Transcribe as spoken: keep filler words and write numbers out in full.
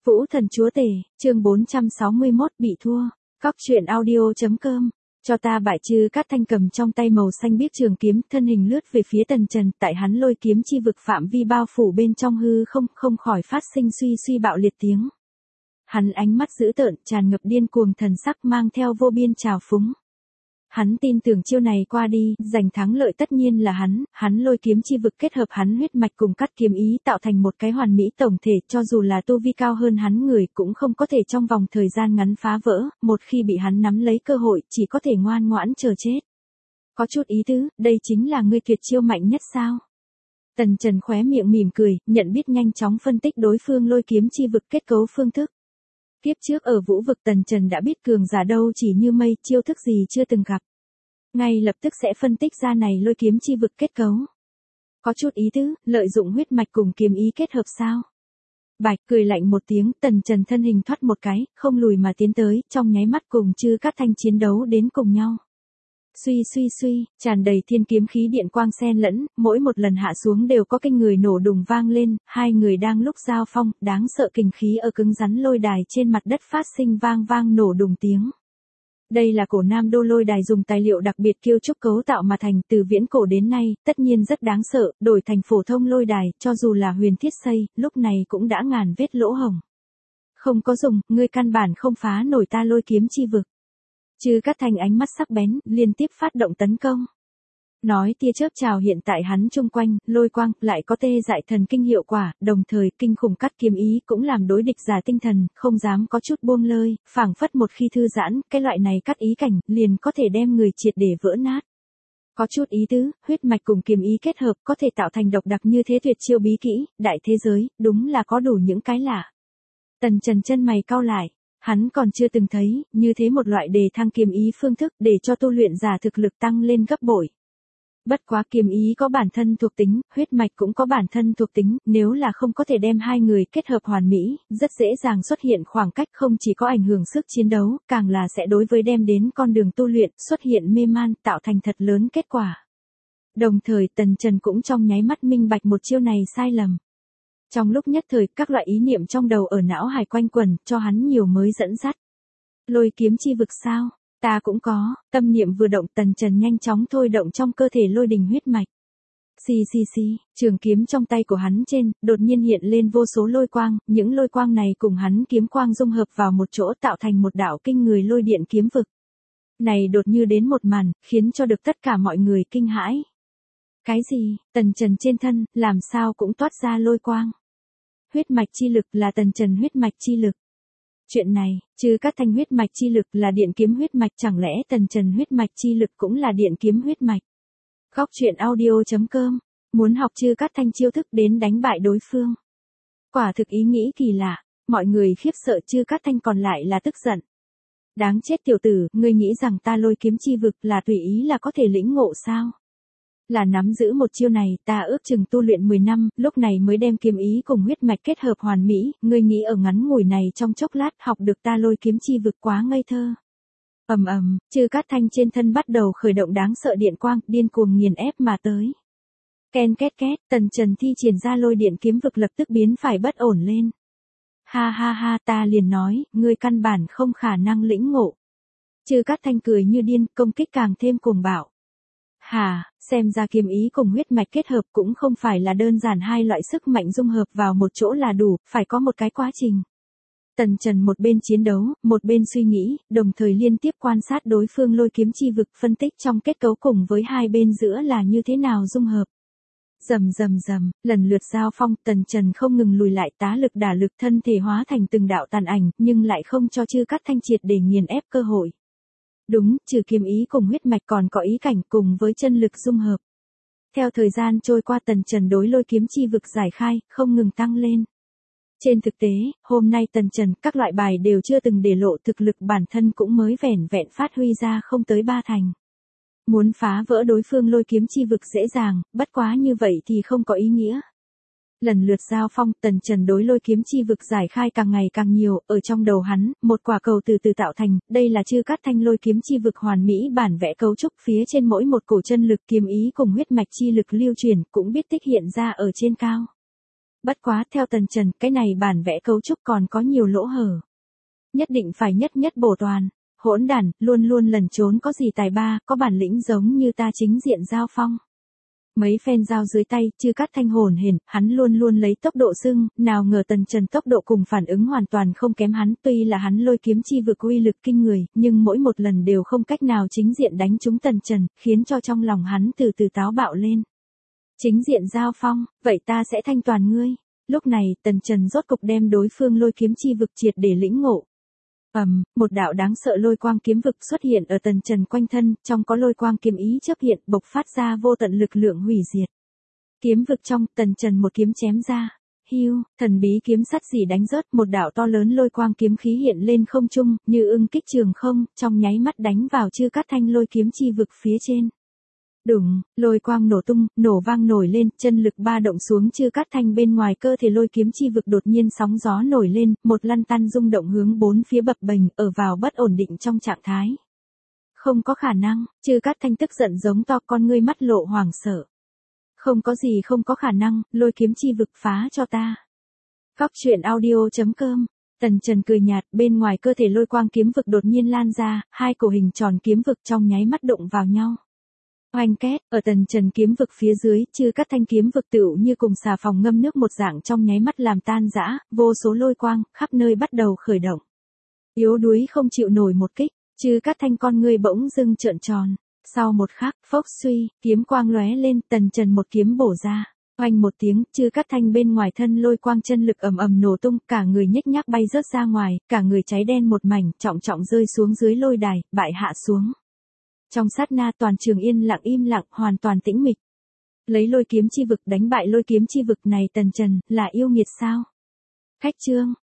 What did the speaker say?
Vũ thần chúa tể, chương bốn trăm sáu mươi mốt bị thua. Cóc truyện audio.com. Cho ta bại Chư Cát Thanh cầm trong tay màu xanh biếc trường kiếm, thân hình lướt về phía Tần Trần, tại hắn lôi kiếm chi vực phạm vi bao phủ bên trong hư không, không khỏi phát sinh suy suy bạo liệt tiếng. Hắn ánh mắt dữ tợn, tràn ngập điên cuồng thần sắc, mang theo vô biên trào phúng. Hắn tin tưởng chiêu này qua đi, giành thắng lợi tất nhiên là hắn, hắn lôi kiếm chi vực kết hợp hắn huyết mạch cùng cắt kiếm ý tạo thành một cái hoàn mỹ tổng thể, cho dù là tu vi cao hơn hắn người cũng không có thể trong vòng thời gian ngắn phá vỡ, một khi bị hắn nắm lấy cơ hội, chỉ có thể ngoan ngoãn chờ chết. Có chút ý tứ, đây chính là ngươi tuyệt chiêu mạnh nhất sao? Tần Trần khóe miệng mỉm cười, nhận biết nhanh chóng phân tích đối phương lôi kiếm chi vực kết cấu phương thức. Tiếp trước ở vũ vực Tần Trần đã biết cường giả đâu chỉ như mây, chiêu thức gì chưa từng gặp. Ngay lập tức sẽ phân tích ra này lôi kiếm chi vực kết cấu. Có chút ý tứ, lợi dụng huyết mạch cùng kiếm ý kết hợp sao? Bạch cười lạnh một tiếng, Tần Trần thân hình thoát một cái, không lùi mà tiến tới, trong nháy mắt cùng Chư Cát Thanh chiến đấu đến cùng nhau. Suy suy suy, tràn đầy thiên kiếm khí điện quang xen lẫn, mỗi một lần hạ xuống đều có kinh người nổ đùng vang lên, hai người đang lúc giao phong, đáng sợ kình khí ở cứng rắn lôi đài trên mặt đất phát sinh vang vang nổ đùng tiếng. Đây là cổ Nam Đô lôi đài dùng tài liệu đặc biệt kiêu trúc cấu tạo mà thành, từ viễn cổ đến nay, tất nhiên rất đáng sợ, đổi thành phổ thông lôi đài, cho dù là huyền thiết xây, lúc này cũng đã ngàn vết lỗ hổng. Không có dùng, ngươi căn bản không phá nổi ta lôi kiếm chi vực. Chư Cát Thanh ánh mắt sắc bén, liên tiếp phát động tấn công. Nói tia chớp chào hiện tại hắn chung quanh, lôi quang, lại có tê dại thần kinh hiệu quả, đồng thời kinh khủng cắt kiếm ý cũng làm đối địch giả tinh thần, không dám có chút buông lơi, phảng phất một khi thư giãn, cái loại này cắt ý cảnh, liền có thể đem người triệt để vỡ nát. Có chút ý tứ, huyết mạch cùng kiếm ý kết hợp có thể tạo thành độc đặc như thế tuyệt chiêu bí kỹ, đại thế giới, đúng là có đủ những cái lạ. Tần Trần chân mày cau lại. Hắn còn chưa từng thấy, như thế một loại đề thăng kiếm ý phương thức để cho tu luyện giả thực lực tăng lên gấp bội. Bất quá kiếm ý có bản thân thuộc tính, huyết mạch cũng có bản thân thuộc tính, nếu là không có thể đem hai người kết hợp hoàn mỹ, rất dễ dàng xuất hiện khoảng cách không chỉ có ảnh hưởng sức chiến đấu, càng là sẽ đối với đem đến con đường tu luyện, xuất hiện mê man, tạo thành thật lớn kết quả. Đồng thời Tần Trần cũng trong nháy mắt minh bạch một chiêu này sai lầm. Trong lúc nhất thời, các loại ý niệm trong đầu ở não hải quanh quẩn, cho hắn nhiều mới dẫn dắt. Lôi kiếm chi vực sao? Ta cũng có, tâm niệm vừa động, Tần Trần nhanh chóng thôi động trong cơ thể lôi đình huyết mạch. Xì xì xì, trường kiếm trong tay của hắn trên, đột nhiên hiện lên vô số lôi quang, những lôi quang này cùng hắn kiếm quang dung hợp vào một chỗ tạo thành một đạo kinh người lôi điện kiếm vực. Này đột như đến một màn, khiến cho được tất cả mọi người kinh hãi. Cái gì? Tần Trần trên thân, làm sao cũng toát ra lôi quang. Huyết mạch chi lực là Tần Trần huyết mạch chi lực. Chuyện này, Chư Cát Thanh huyết mạch chi lực là điện kiếm huyết mạch, chẳng lẽ Tần Trần huyết mạch chi lực cũng là điện kiếm huyết mạch? Cóc truyện audio.com, muốn học Chư Cát Thanh chiêu thức đến đánh bại đối phương. Quả thực ý nghĩ kỳ lạ, mọi người khiếp sợ, Chư Cát Thanh còn lại là tức giận. Đáng chết tiểu tử, ngươi nghĩ rằng ta lôi kiếm chi vực là tùy ý là có thể lĩnh ngộ sao? Là nắm giữ một chiêu này, ta ước chừng tu luyện mười năm, lúc này mới đem kiếm ý cùng huyết mạch kết hợp hoàn mỹ, ngươi nghĩ ở ngắn ngủi này trong chốc lát học được ta lôi kiếm chi vực quá ngây thơ. Ầm ầm, Chư Cát Thanh trên thân bắt đầu khởi động đáng sợ điện quang, điên cuồng nghiền ép mà tới. Ken két két, Tần Trần thi triển ra lôi điện kiếm vực lập tức biến phải bất ổn lên. Ha ha ha, ta liền nói, ngươi căn bản không khả năng lĩnh ngộ. Chư Cát Thanh cười như điên, công kích càng thêm cuồng bạo. Hà, xem ra kiếm ý cùng huyết mạch kết hợp cũng không phải là đơn giản hai loại sức mạnh dung hợp vào một chỗ là đủ, phải có một cái quá trình. Tần Trần một bên chiến đấu, một bên suy nghĩ, đồng thời liên tiếp quan sát đối phương lôi kiếm chi vực, phân tích trong kết cấu cùng với hai bên giữa là như thế nào dung hợp. Rầm rầm rầm, lần lượt giao phong, Tần Trần không ngừng lùi lại, tá lực đả lực, thân thể hóa thành từng đạo tàn ảnh, nhưng lại không cho Chư Cát Thanh triệt để nghiền ép cơ hội. Đúng, trừ kiếm ý cùng huyết mạch còn có ý cảnh cùng với chân lực dung hợp. Theo thời gian trôi qua, Tần Trần đối lôi kiếm chi vực giải khai, không ngừng tăng lên. Trên thực tế, hôm nay Tần Trần các loại bài đều chưa từng để lộ, thực lực bản thân cũng mới vẻn vẹn phát huy ra không tới ba thành. Muốn phá vỡ đối phương lôi kiếm chi vực dễ dàng, bất quá như vậy thì không có ý nghĩa. Lần lượt giao phong, Tần Trần đối lôi kiếm chi vực giải khai càng ngày càng nhiều, ở trong đầu hắn, một quả cầu từ từ tạo thành, đây là Chư Cát Thanh lôi kiếm chi vực hoàn mỹ bản vẽ cấu trúc, phía trên mỗi một cổ chân lực kiếm ý cùng huyết mạch chi lực lưu truyền, cũng biết tích hiện ra ở trên cao. Bất quá theo Tần Trần, cái này bản vẽ cấu trúc còn có nhiều lỗ hở. Nhất định phải nhất nhất bổ toàn. Hỗn đản, luôn luôn lẩn trốn có gì tài ba, có bản lĩnh giống như ta chính diện giao phong. Mấy phen dao dưới tay, Chư Cát Thanh hồn hển, hắn luôn luôn lấy tốc độ xưng, nào ngờ Tần Trần tốc độ cùng phản ứng hoàn toàn không kém hắn, tuy là hắn lôi kiếm chi vực uy lực kinh người, nhưng mỗi một lần đều không cách nào chính diện đánh trúng Tần Trần, khiến cho trong lòng hắn từ từ táo bạo lên. Chính diện giao phong, vậy ta sẽ thanh toàn ngươi. Lúc này, Tần Trần rốt cục đem đối phương lôi kiếm chi vực triệt để lĩnh ngộ. Ầm, um, một đạo đáng sợ lôi quang kiếm vực xuất hiện ở Tần Trần quanh thân, trong có lôi quang kiếm ý chớp hiện, bộc phát ra vô tận lực lượng hủy diệt. Kiếm vực trong, Tần Trần một kiếm chém ra. Hưu, thần bí kiếm sắt gì đánh rớt, một đạo to lớn lôi quang kiếm khí hiện lên không trung, như ưng kích trường không, trong nháy mắt đánh vào Chư Cát Thanh lôi kiếm chi vực phía trên. Đùng, lôi quang nổ tung, nổ vang nổi lên, chân lực ba động xuống Chư Cát Thanh bên ngoài cơ thể lôi kiếm chi vực đột nhiên sóng gió nổi lên, một lăn tăn rung động hướng bốn phía bập bềnh, ở vào bất ổn định trong trạng thái. Không có khả năng, Chư Cát Thanh tức giận giống to, con ngươi mắt lộ hoảng sợ. Không có gì không có khả năng, lôi kiếm chi vực phá cho ta. Cóc truyện audio chấm com. Tần Trần cười nhạt, bên ngoài cơ thể lôi quang kiếm vực đột nhiên lan ra, hai cổ hình tròn kiếm vực trong nháy mắt đụng vào nhau. Oanh két, ở Tần Trần kiếm vực phía dưới, Chư Cát Thanh kiếm vực tựu như cùng xà phòng ngâm nước một dạng trong nháy mắt làm tan rã, vô số lôi quang, khắp nơi bắt đầu khởi động. Yếu đuối không chịu nổi một kích, Chư Cát Thanh con ngươi bỗng dưng trợn tròn. Sau một khắc, phốc suy, kiếm quang lóe lên, Tần Trần một kiếm bổ ra. Oanh một tiếng, Chư Cát Thanh bên ngoài thân lôi quang chân lực ầm ầm nổ tung, cả người nhếch nhác bay rớt ra ngoài, cả người cháy đen một mảnh, trọng trọng rơi xuống dưới lôi đài, bại hạ xuống. Trong sát na toàn trường yên lặng im lặng, hoàn toàn tĩnh mịch. Lấy lôi kiếm chi vực đánh bại lôi kiếm chi vực này Tần Trần, là yêu nghiệt sao? Khách chương,